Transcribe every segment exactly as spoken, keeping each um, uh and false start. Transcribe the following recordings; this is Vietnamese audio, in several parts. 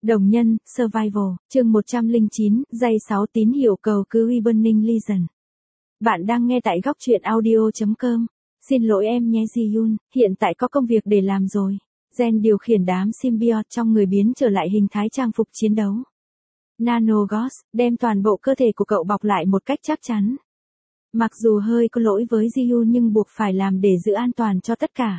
Đồng nhân, Survival, chương một trăm lẻ chín, giây sáu tín hiệu cầu cứu Reburning Legion. Bạn đang nghe tại góc truyện audio chấm com. Xin lỗi em nhé Ji-yoon, hiện tại có công việc để làm rồi. Gen điều khiển đám symbiote trong người biến trở lại hình thái trang phục chiến đấu. Nanogos, đem toàn bộ cơ thể của cậu bọc lại một cách chắc chắn. Mặc dù hơi có lỗi với Ji-yoon nhưng buộc phải làm để giữ an toàn cho tất cả.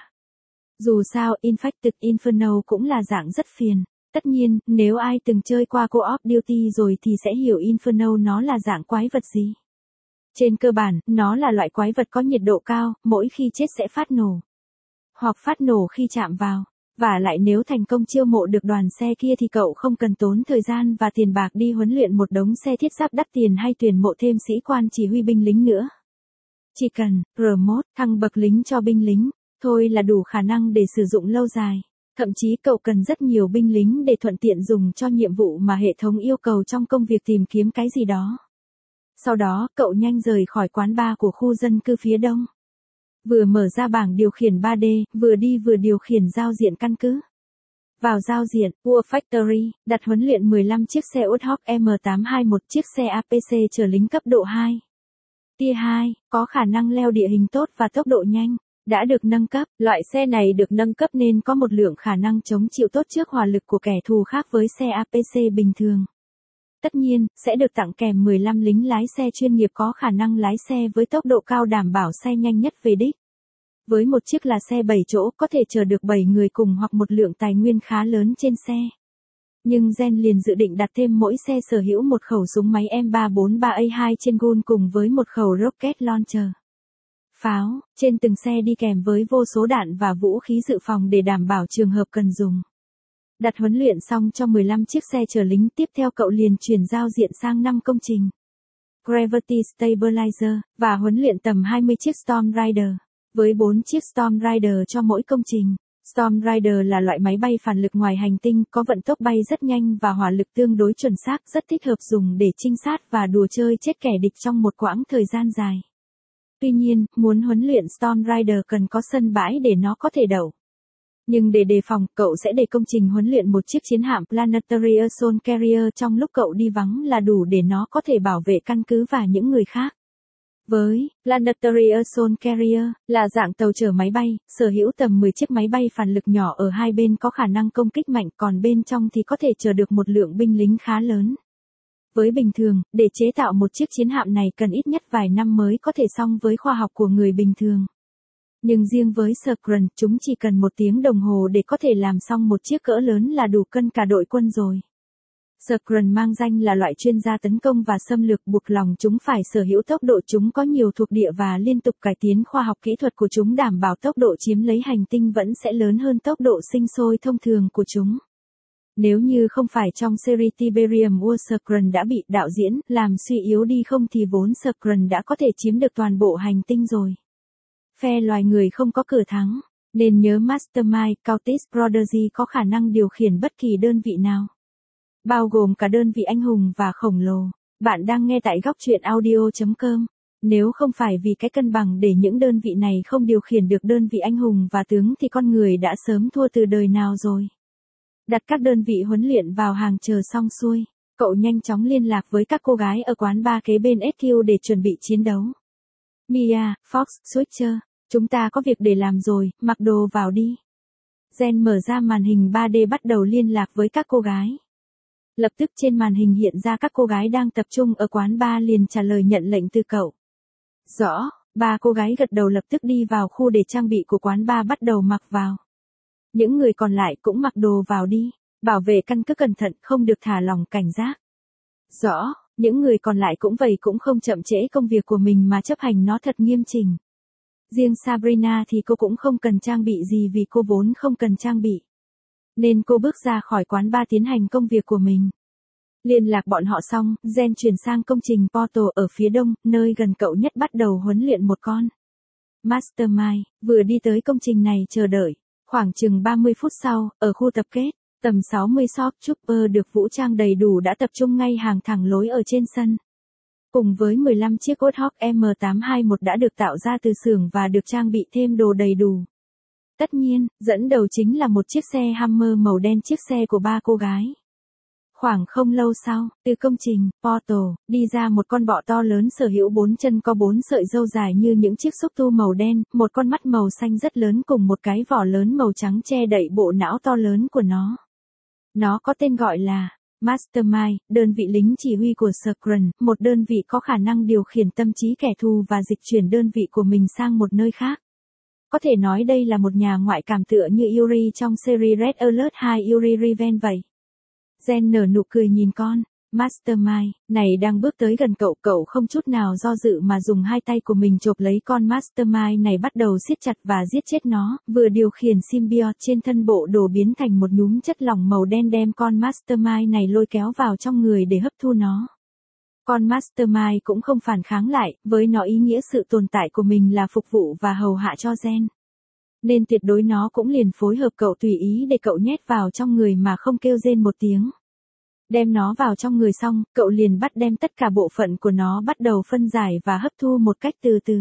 Dù sao, Infected Inferno cũng là dạng rất phiền. Tất nhiên, nếu ai từng chơi qua Call of Duty rồi thì sẽ hiểu Inferno nó là dạng quái vật gì. Trên cơ bản, nó là loại quái vật có nhiệt độ cao, mỗi khi chết sẽ phát nổ. Hoặc phát nổ khi chạm vào. Và lại nếu thành công chiêu mộ được đoàn xe kia thì cậu không cần tốn thời gian và tiền bạc đi huấn luyện một đống xe thiết giáp đắt tiền hay tuyển mộ thêm sĩ quan chỉ huy binh lính nữa. Chỉ cần, promote, thăng bậc lính cho binh lính, thôi là đủ khả năng để sử dụng lâu dài. Thậm chí cậu cần rất nhiều binh lính để thuận tiện dùng cho nhiệm vụ mà hệ thống yêu cầu trong công việc tìm kiếm cái gì đó. Sau đó, cậu nhanh rời khỏi quán bar của khu dân cư phía đông. Vừa mở ra bảng điều khiển ba D, vừa đi vừa điều khiển giao diện căn cứ. Vào giao diện, War Factory, đặt huấn luyện mười lăm chiếc xe Woodhawk M tám hai mốt chiếc xe A P C chở lính cấp độ hai. Tier hai, có khả năng leo địa hình tốt và tốc độ nhanh. Đã được nâng cấp, loại xe này được nâng cấp nên có một lượng khả năng chống chịu tốt trước hỏa lực của kẻ thù khác với xe A P C bình thường. Tất nhiên, sẽ được tặng kèm mười lăm lính lái xe chuyên nghiệp có khả năng lái xe với tốc độ cao đảm bảo xe nhanh nhất về đích. Với một chiếc là xe bảy chỗ có thể chở được bảy người cùng hoặc một lượng tài nguyên khá lớn trên xe. Nhưng Gen liền dự định đặt thêm mỗi xe sở hữu một khẩu súng máy M ba bốn ba A hai trên gun cùng với một khẩu rocket launcher. Pháo, trên từng xe đi kèm với vô số đạn và vũ khí dự phòng để đảm bảo trường hợp cần dùng. Đặt huấn luyện xong cho mười lăm chiếc xe chở lính, tiếp theo cậu liền chuyển giao diện sang năm công trình. Gravity Stabilizer, và huấn luyện tầm hai mươi chiếc Storm Rider, với bốn chiếc Storm Rider cho mỗi công trình. Storm Rider là loại máy bay phản lực ngoài hành tinh, có vận tốc bay rất nhanh và hỏa lực tương đối chuẩn xác, rất thích hợp dùng để trinh sát và đùa chơi chết kẻ địch trong một quãng thời gian dài. Tuy nhiên, muốn huấn luyện Storm Rider cần có sân bãi để nó có thể đậu. Nhưng để đề phòng, cậu sẽ để công trình huấn luyện một chiếc chiến hạm Planetary Assault Carrier trong lúc cậu đi vắng là đủ để nó có thể bảo vệ căn cứ và những người khác. Với Planetary Assault Carrier, là dạng tàu chở máy bay, sở hữu tầm mười chiếc máy bay phản lực nhỏ ở hai bên có khả năng công kích mạnh, còn bên trong thì có thể chở được một lượng binh lính khá lớn. Với bình thường, để chế tạo một chiếc chiến hạm này cần ít nhất vài năm mới có thể xong với khoa học của người bình thường. Nhưng riêng với Scrun, chúng chỉ cần một tiếng đồng hồ để có thể làm xong một chiếc cỡ lớn là đủ cân cả đội quân rồi. Scrun mang danh là loại chuyên gia tấn công và xâm lược, buộc lòng chúng phải sở hữu tốc độ, chúng có nhiều thuộc địa và liên tục cải tiến khoa học kỹ thuật của chúng đảm bảo tốc độ chiếm lấy hành tinh vẫn sẽ lớn hơn tốc độ sinh sôi thông thường của chúng. Nếu như không phải trong series Tiberium War Scrun đã bị đạo diễn làm suy yếu đi không thì vốn Scrun đã có thể chiếm được toàn bộ hành tinh rồi. Phe loài người không có cửa thắng, nên nhớ Mastermind Countess Prodigy có khả năng điều khiển bất kỳ đơn vị nào. Bao gồm cả đơn vị anh hùng và khổng lồ. Bạn đang nghe tại góc truyện audio chấm com. Nếu không phải vì cái cân bằng để những đơn vị này không điều khiển được đơn vị anh hùng và tướng thì con người đã sớm thua từ đời nào rồi. Đặt các đơn vị huấn luyện vào hàng chờ xong xuôi, cậu nhanh chóng liên lạc với các cô gái ở quán bar kế bên ét quy để chuẩn bị chiến đấu. Mia, Fox, Switcher, chúng ta có việc để làm rồi, mặc đồ vào đi. Gen mở ra màn hình ba D bắt đầu liên lạc với các cô gái. Lập tức trên màn hình hiện ra các cô gái đang tập trung ở quán bar liền trả lời nhận lệnh từ cậu. Rõ, ba cô gái gật đầu lập tức đi vào khu để trang bị của quán bar bắt đầu mặc vào. Những người còn lại cũng mặc đồ vào đi, bảo vệ căn cứ cẩn thận, không được thả lỏng cảnh giác. Rõ, những người còn lại cũng vậy, cũng không chậm trễ công việc của mình mà chấp hành nó thật nghiêm chỉnh. Riêng Sabrina thì cô cũng không cần trang bị gì vì cô vốn không cần trang bị. Nên cô bước ra khỏi quán bar tiến hành công việc của mình. Liên lạc bọn họ xong, Gen chuyển sang công trình Portal ở phía đông, nơi gần cậu nhất bắt đầu huấn luyện một con. Mastermind, vừa đi tới công trình này chờ đợi. Khoảng chừng ba mươi phút sau, ở khu tập kết, tầm sáu mươi Shock Trooper được vũ trang đầy đủ đã tập trung ngay hàng thẳng lối ở trên sân. Cùng với mười lăm chiếc Woodhawk M tám hai mốt đã được tạo ra từ xưởng và được trang bị thêm đồ đầy đủ. Tất nhiên, dẫn đầu chính là một chiếc xe Hammer màu đen, chiếc xe của ba cô gái. Khoảng không lâu sau, từ công trình, portal, đi ra một con bọ to lớn sở hữu bốn chân có bốn sợi râu dài như những chiếc xúc tu màu đen, một con mắt màu xanh rất lớn cùng một cái vỏ lớn màu trắng che đậy bộ não to lớn của nó. Nó có tên gọi là Mastermind, đơn vị lính chỉ huy của Screen, một đơn vị có khả năng điều khiển tâm trí kẻ thù và dịch chuyển đơn vị của mình sang một nơi khác. Có thể nói đây là một nhà ngoại cảm tựa như Yuri trong series Red Alert hay Yuri Revenge vậy. Jen nở nụ cười nhìn con Mastermind này đang bước tới gần cậu. Cậu không chút nào do dự mà dùng hai tay của mình chộp lấy con Mastermind này, bắt đầu siết chặt và giết chết nó, vừa điều khiển symbiote trên thân bộ đồ biến thành một nhúm chất lỏng màu đen đem con Mastermind này lôi kéo vào trong người để hấp thu nó. Con Mastermind cũng không phản kháng lại, với nó ý nghĩa sự tồn tại của mình là phục vụ và hầu hạ cho Jen. Nên tuyệt đối nó cũng liền phối hợp cậu tùy ý để cậu nhét vào trong người mà không kêu rên một tiếng. Đem nó vào trong người xong, cậu liền bắt đem tất cả bộ phận của nó bắt đầu phân giải và hấp thu một cách từ từ.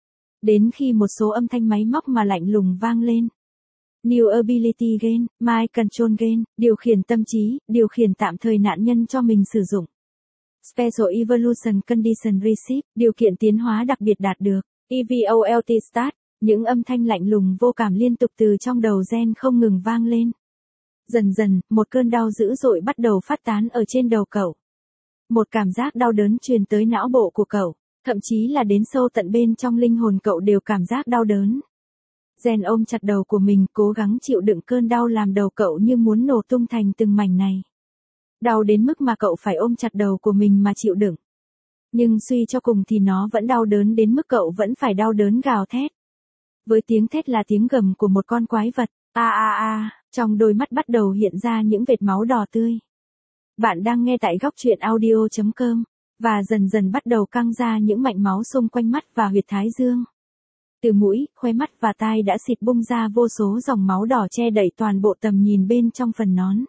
Đến khi một số âm thanh máy móc mà lạnh lùng vang lên. New Ability Gain, Mind Control Gain, điều khiển tâm trí, điều khiển tạm thời nạn nhân cho mình sử dụng. Special Evolution Condition Receive, điều kiện tiến hóa đặc biệt đạt được. e vê o lờ tê Start, những âm thanh lạnh lùng vô cảm liên tục từ trong đầu Jen không ngừng vang lên. Dần dần, một cơn đau dữ dội bắt đầu phát tán ở trên đầu cậu. Một cảm giác đau đớn truyền tới não bộ của cậu, thậm chí là đến sâu tận bên trong linh hồn cậu đều cảm giác đau đớn. Jen ôm chặt đầu của mình, cố gắng chịu đựng cơn đau làm đầu cậu như muốn nổ tung thành từng mảnh này. Đau đến mức mà cậu phải ôm chặt đầu của mình mà chịu đựng. Nhưng suy cho cùng thì nó vẫn đau đớn đến mức cậu vẫn phải đau đớn gào thét. Với tiếng thét là tiếng gầm của một con quái vật. A a a, trong đôi mắt bắt đầu hiện ra những vệt máu đỏ tươi. Bạn đang nghe tại góc truyện audio chấm com, và dần dần bắt đầu căng ra những mạch máu xung quanh mắt và huyệt thái dương. Từ mũi, khóe mắt và tai đã xịt bung ra vô số dòng máu đỏ che đậy toàn bộ tầm nhìn bên trong phần nón.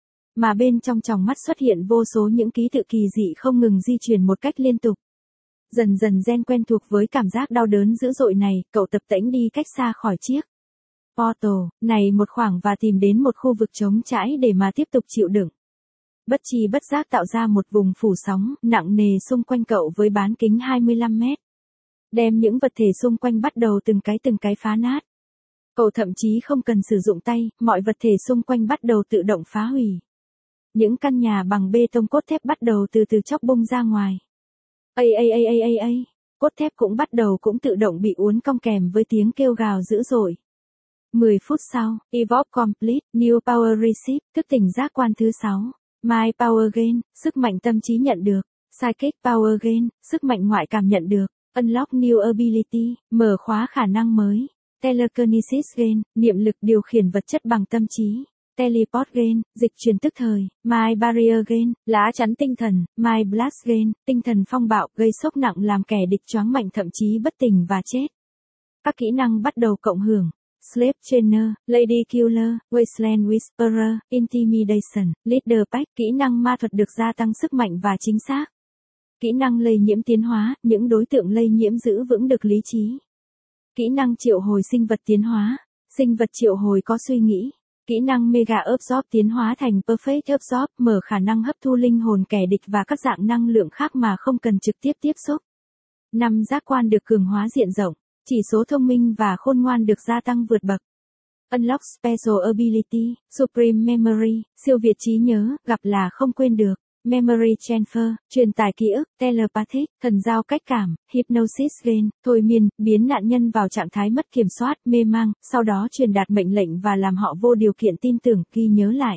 Mà bên trong tròng mắt xuất hiện vô số những ký tự kỳ dị không ngừng di chuyển một cách liên tục. Dần dần Jen quen thuộc với cảm giác đau đớn dữ dội này, cậu tập tễnh đi cách xa khỏi chiếc portal này một khoảng và tìm đến một khu vực trống trải để mà tiếp tục chịu đựng. Bất chi bất giác tạo ra một vùng phủ sóng nặng nề xung quanh cậu với bán kính hai mươi lăm mét. Đem những vật thể xung quanh bắt đầu từng cái từng cái phá nát. Cậu thậm chí không cần sử dụng tay, mọi vật thể xung quanh bắt đầu tự động phá hủy. Những căn nhà bằng bê tông cốt thép bắt đầu từ từ chóc bung ra ngoài. Ây ây ây ây ây ây, cốt thép cũng bắt đầu cũng tự động bị uốn cong kèm với tiếng kêu gào dữ dội. mười phút sau, Evolve Complete, New Power Receive, thức tỉnh giác quan thứ sáu. My Power Gain, sức mạnh tâm trí nhận được. Psychic Power Gain, sức mạnh ngoại cảm nhận được. Unlock New Ability, mở khóa khả năng mới. Telekinesis Gain, niệm lực điều khiển vật chất bằng tâm trí. Teleport Gain, dịch chuyển tức thời. My Barrier Gain, lá chắn tinh thần. My Blast Gain, tinh thần phong bạo, gây sốc nặng làm kẻ địch choáng mạnh thậm chí bất tỉnh và chết. Các kỹ năng bắt đầu cộng hưởng. Slave Trainer, Lady Killer, Wasteland Whisperer, Intimidation, Leader Pack, kỹ năng ma thuật được gia tăng sức mạnh và chính xác. Kỹ năng lây nhiễm tiến hóa, những đối tượng lây nhiễm giữ vững được lý trí. Kỹ năng triệu hồi sinh vật tiến hóa, sinh vật triệu hồi có suy nghĩ. Kỹ năng Mega Absorb tiến hóa thành Perfect Absorb, mở khả năng hấp thu linh hồn kẻ địch và các dạng năng lượng khác mà không cần trực tiếp tiếp xúc. năm Giác quan được cường hóa diện rộng. Chỉ số thông minh và khôn ngoan được gia tăng vượt bậc. Unlock Special Ability, Supreme Memory, siêu việt trí nhớ, gặp là không quên được. Memory Transfer, truyền tải ký ức. Telepathic, thần giao cách cảm. Hypnosis Gain, thôi miên, biến nạn nhân vào trạng thái mất kiểm soát, mê mang, sau đó truyền đạt mệnh lệnh và làm họ vô điều kiện tin tưởng, ghi nhớ lại.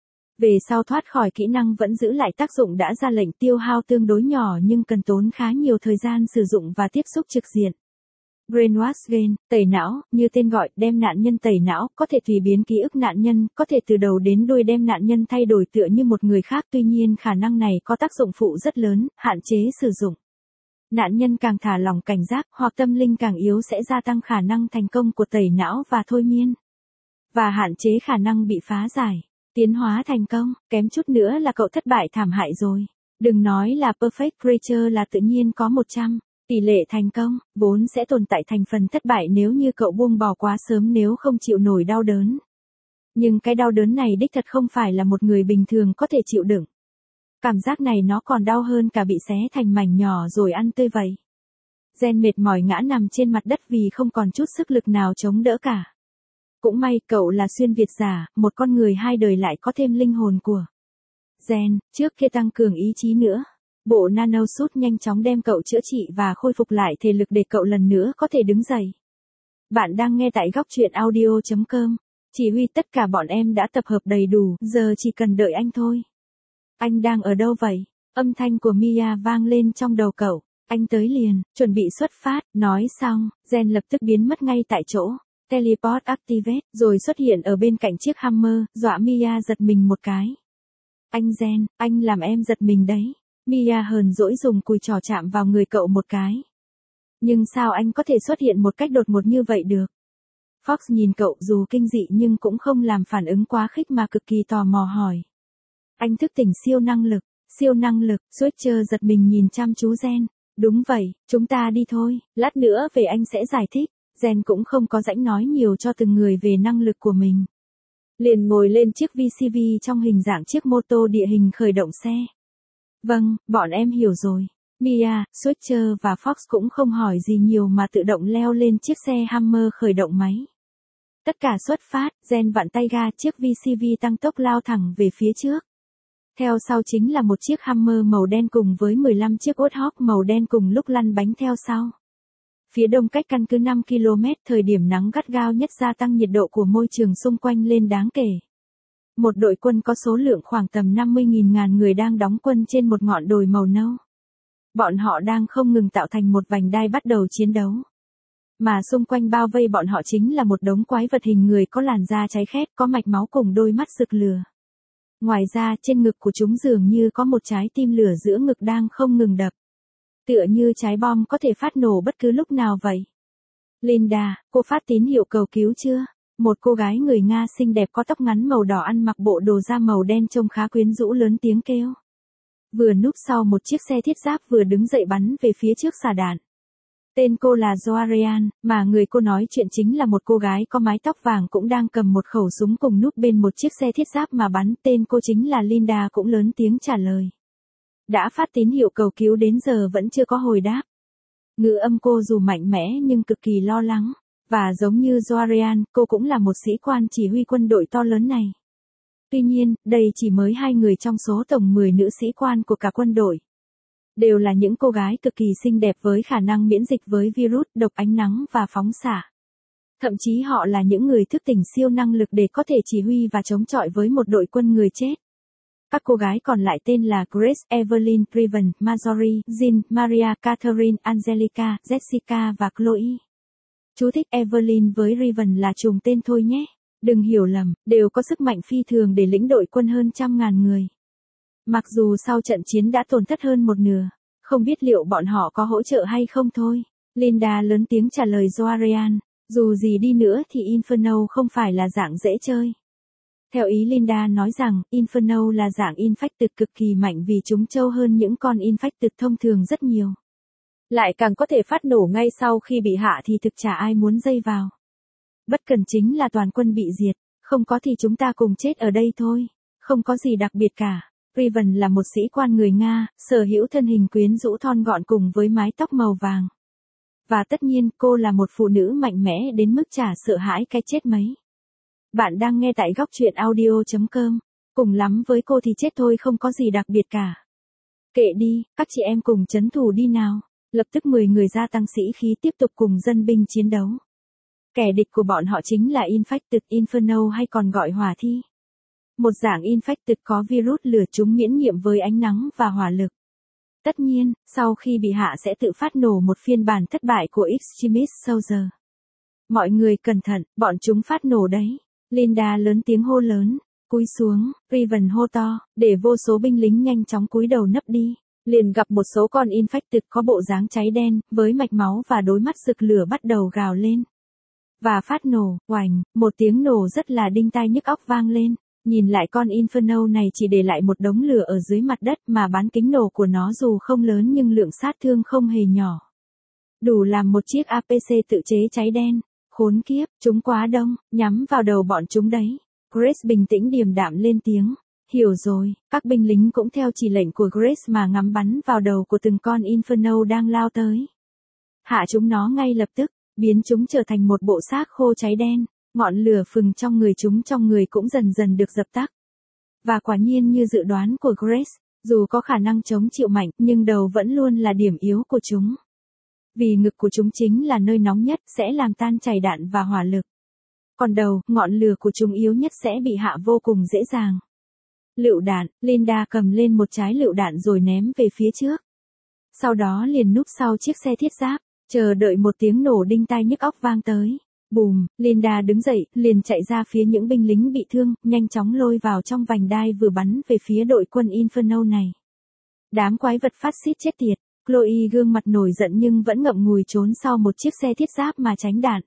Về sau thoát khỏi kỹ năng vẫn giữ lại tác dụng đã ra lệnh tiêu hao tương đối nhỏ nhưng cần tốn khá nhiều thời gian sử dụng và tiếp xúc trực diện. Brainwash Gain, tẩy não, như tên gọi, đem nạn nhân tẩy não, có thể tùy biến ký ức nạn nhân, có thể từ đầu đến đuôi đem nạn nhân thay đổi tựa như một người khác, tuy nhiên khả năng này có tác dụng phụ rất lớn, hạn chế sử dụng. Nạn nhân càng thả lỏng cảnh giác hoặc tâm linh càng yếu sẽ gia tăng khả năng thành công của tẩy não và thôi miên. Và hạn chế khả năng bị phá giải. Tiến hóa thành công, kém chút nữa là cậu thất bại thảm hại rồi. Đừng nói là perfect creature là tự nhiên có một trăm. Tỷ lệ thành công, vốn sẽ tồn tại thành phần thất bại nếu như cậu buông bỏ quá sớm nếu không chịu nổi đau đớn. Nhưng cái đau đớn này đích thật không phải là một người bình thường có thể chịu đựng. Cảm giác này nó còn đau hơn cả bị xé thành mảnh nhỏ rồi ăn tươi vậy. Jen mệt mỏi ngã nằm trên mặt đất vì không còn chút sức lực nào chống đỡ cả. Cũng may cậu là xuyên Việt giả, một con người hai đời lại có thêm linh hồn của Jen, trước kia tăng cường ý chí nữa. Bộ nanosuit nhanh chóng đem cậu chữa trị và khôi phục lại thể lực để cậu lần nữa có thể đứng dậy. Bạn đang nghe tại góc truyện audio chấm com. Chỉ huy tất cả bọn em đã tập hợp đầy đủ, giờ chỉ cần đợi anh thôi. Anh đang ở đâu vậy? Âm thanh của Mia vang lên trong đầu cậu. Anh tới liền, chuẩn bị xuất phát, nói xong, Jen lập tức biến mất ngay tại chỗ. Teleport activate, rồi xuất hiện ở bên cạnh chiếc Hummer, dọa Mia giật mình một cái. Anh Jen, anh làm em giật mình đấy. Mia hờn dỗi dùng cùi trỏ chạm vào người cậu một cái. Nhưng sao anh có thể xuất hiện một cách đột ngột như vậy được? Fox nhìn cậu dù kinh dị nhưng cũng không làm phản ứng quá khích mà cực kỳ tò mò hỏi. Anh thức tỉnh siêu năng lực, siêu năng lực, Switcher giật mình nhìn chăm chú Jen. Đúng vậy, chúng ta đi thôi, lát nữa về anh sẽ giải thích. Jen cũng không có rãnh nói nhiều cho từng người về năng lực của mình. Liền ngồi lên chiếc vê xê vê trong hình dạng chiếc mô tô địa hình khởi động xe. Vâng, bọn em hiểu rồi. Mia, Switcher và Fox cũng không hỏi gì nhiều mà tự động leo lên chiếc xe Hummer khởi động máy. Tất cả xuất phát, Jen vặn tay ga, chiếc vê xê vê tăng tốc lao thẳng về phía trước. Theo sau chính là một chiếc Hummer màu đen cùng với mười lăm chiếc Warthog màu đen cùng lúc lăn bánh theo sau. Phía đông cách căn cứ năm ki lô mét, thời điểm nắng gắt gao nhất gia tăng nhiệt độ của môi trường xung quanh lên đáng kể. Một đội quân có số lượng khoảng tầm năm mươi nghìn ngàn người đang đóng quân trên một ngọn đồi màu nâu. Bọn họ đang không ngừng tạo thành một vành đai bắt đầu chiến đấu. Mà xung quanh bao vây bọn họ chính là một đống quái vật hình người có làn da cháy khét, có mạch máu cùng đôi mắt rực lửa. Ngoài ra, trên ngực của chúng dường như có một trái tim lửa giữa ngực đang không ngừng đập. Tựa như trái bom có thể phát nổ bất cứ lúc nào vậy. Linda, cô phát tín hiệu cầu cứu chưa? Một cô gái người Nga xinh đẹp có tóc ngắn màu đỏ ăn mặc bộ đồ da màu đen trông khá quyến rũ lớn tiếng kêu. Vừa núp sau một chiếc xe thiết giáp vừa đứng dậy bắn về phía trước xả đạn. Tên cô là Joarian, mà người cô nói chuyện chính là một cô gái có mái tóc vàng cũng đang cầm một khẩu súng cùng núp bên một chiếc xe thiết giáp mà bắn. Tên cô chính là Linda cũng lớn tiếng trả lời. Đã phát tín hiệu cầu cứu đến giờ vẫn chưa có hồi đáp. Ngữ âm cô dù mạnh mẽ nhưng cực kỳ lo lắng. Và giống như Joarian, cô cũng là một sĩ quan chỉ huy quân đội to lớn này. Tuy nhiên, đây chỉ mới hai người trong số tổng mười nữ sĩ quan của cả quân đội. Đều là những cô gái cực kỳ xinh đẹp với khả năng miễn dịch với virus, độc ánh nắng và phóng xạ. Thậm chí họ là những người thức tỉnh siêu năng lực để có thể chỉ huy và chống chọi với một đội quân người chết. Các cô gái còn lại tên là Grace, Evelyn, Riven, Marjorie, Jean, Maria, Catherine, Angelica, Jessica và Chloe. Chú thích Evelyn với Riven là trùng tên thôi nhé. Đừng hiểu lầm, đều có sức mạnh phi thường để lĩnh đội quân hơn trăm ngàn người. Mặc dù sau trận chiến đã tổn thất hơn một nửa, không biết liệu bọn họ có hỗ trợ hay không thôi. Linda lớn tiếng trả lời Joarian, dù gì đi nữa thì Inferno không phải là dạng dễ chơi. Theo ý Linda nói rằng, Inferno là dạng infected cực kỳ mạnh vì chúng trâu hơn những con infected thông thường rất nhiều. Lại càng có thể phát nổ ngay sau khi bị hạ thì thực chả ai muốn dây vào. Bất cần chính là toàn quân bị diệt, không có thì chúng ta cùng chết ở đây thôi, không có gì đặc biệt cả. Riven là một sĩ quan người Nga, sở hữu thân hình quyến rũ thon gọn cùng với mái tóc màu vàng. Và tất nhiên cô là một phụ nữ mạnh mẽ đến mức chả sợ hãi cái chết mấy. Bạn đang nghe tại góc truyện audio chấm com, cùng lắm với cô thì chết thôi không có gì đặc biệt cả. Kệ đi, các chị em cùng chấn thủ đi nào. Lập tức mười người gia tăng sĩ khí tiếp tục cùng dân binh chiến đấu. Kẻ địch của bọn họ chính là Infected Inferno hay còn gọi hỏa thi. Một dạng Infected có virus lửa chúng miễn nhiễm với ánh nắng và hỏa lực. Tất nhiên, sau khi bị hạ sẽ tự phát nổ một phiên bản thất bại của Extremist Soldier. Mọi người cẩn thận, bọn chúng phát nổ đấy. Linda lớn tiếng hô lớn, cúi xuống, Riven hô to, để vô số binh lính nhanh chóng cúi đầu nấp đi. Liền gặp một số con infected có bộ dáng cháy đen, với mạch máu và đôi mắt rực lửa bắt đầu gào lên. Và phát nổ, oành, một tiếng nổ rất là đinh tai nhức óc vang lên. Nhìn lại con Inferno này chỉ để lại một đống lửa ở dưới mặt đất mà bán kính nổ của nó dù không lớn nhưng lượng sát thương không hề nhỏ. Đủ làm một chiếc a pê xê tự chế cháy đen. Khốn kiếp, chúng quá đông, nhắm vào đầu bọn chúng đấy. Grace bình tĩnh điềm đạm lên tiếng. hiểu rồi, các binh lính cũng theo chỉ lệnh của Grace mà ngắm bắn vào đầu của từng con Inferno đang lao tới. Hạ chúng nó ngay lập tức, biến chúng trở thành một bộ xác khô cháy đen, ngọn lửa phừng trong người chúng trong người cũng dần dần được dập tắt. Và quả nhiên như dự đoán của Grace, dù có khả năng chống chịu mạnh nhưng đầu vẫn luôn là điểm yếu của chúng. Vì ngực của chúng chính là nơi nóng nhất sẽ làm tan chảy đạn và hỏa lực. Còn đầu, ngọn lửa của chúng yếu nhất sẽ bị hạ vô cùng dễ dàng. Lựu đạn, Linda cầm lên một trái lựu đạn rồi ném về phía trước. Sau đó liền núp sau chiếc xe thiết giáp, chờ đợi một tiếng nổ đinh tai nhức óc vang tới. Bùm, Linda đứng dậy, liền chạy ra phía những binh lính bị thương, nhanh chóng lôi vào trong vành đai vừa bắn về phía đội quân Inferno này. Đám quái vật phát xít chết tiệt, Chloe gương mặt nổi giận nhưng vẫn ngậm ngùi trốn sau một chiếc xe thiết giáp mà tránh đạn.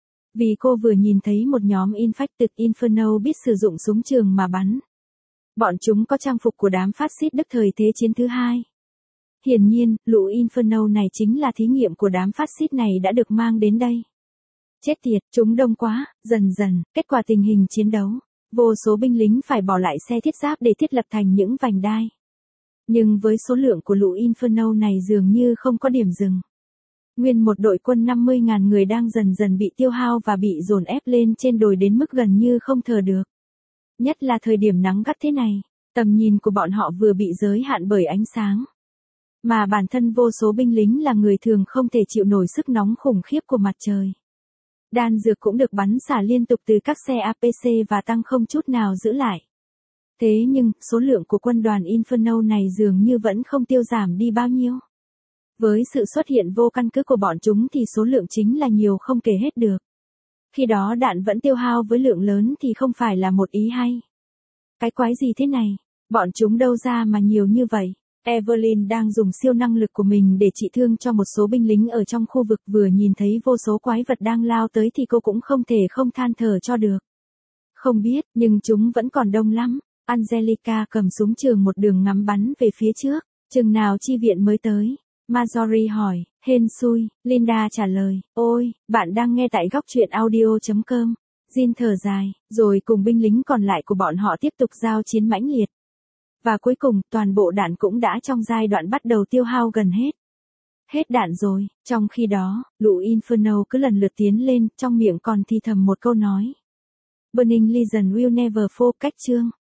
Vì cô vừa nhìn thấy một nhóm infected Inferno biết sử dụng súng trường mà bắn. Bọn chúng có trang phục của đám phát xít Đức thời Thế chiến thứ hai. Hiển nhiên, lũ Inferno này chính là thí nghiệm của đám phát xít này đã được mang đến đây. Chết tiệt, chúng đông quá, dần dần, kết quả tình hình chiến đấu. Vô số binh lính phải bỏ lại xe thiết giáp để thiết lập thành những vành đai. Nhưng với số lượng của lũ Inferno này dường như không có điểm dừng. Nguyên một đội quân năm mươi nghìn người đang dần dần bị tiêu hao và bị dồn ép lên trên đồi đến mức gần như không thở được. Nhất là thời điểm nắng gắt thế này, tầm nhìn của bọn họ vừa bị giới hạn bởi ánh sáng. Mà bản thân vô số binh lính là người thường không thể chịu nổi sức nóng khủng khiếp của mặt trời. Đạn dược cũng được bắn xả liên tục từ các xe a pê xê và tăng không chút nào giữ lại. Thế nhưng, số lượng của quân đoàn Inferno này dường như vẫn không tiêu giảm đi bao nhiêu. Với sự xuất hiện vô căn cứ của bọn chúng thì số lượng chính là nhiều không kể hết được. Khi đó đạn vẫn tiêu hao với lượng lớn thì không phải là một ý hay. Cái quái gì thế này? Bọn chúng đâu ra mà nhiều như vậy? Evelyn đang dùng siêu năng lực của mình để trị thương cho một số binh lính ở trong khu vực, vừa nhìn thấy vô số quái vật đang lao tới thì cô cũng không thể không than thở cho được. Không biết, nhưng chúng vẫn còn đông lắm. Angelica cầm súng trường một đường ngắm bắn về phía trước. Chừng nào chi viện mới tới? Marjorie hỏi. Hên xui, Linda trả lời. Ôi, bạn đang nghe tại góc truyện audio chấm com. Jean thở dài, rồi cùng binh lính còn lại của bọn họ tiếp tục giao chiến mãnh liệt. Và cuối cùng, toàn bộ đạn cũng đã trong giai đoạn bắt đầu tiêu hao gần hết. Hết đạn rồi, trong khi đó, lũ Inferno cứ lần lượt tiến lên, trong miệng còn thì thầm một câu nói. Burning Legion will never fall. Cách chương.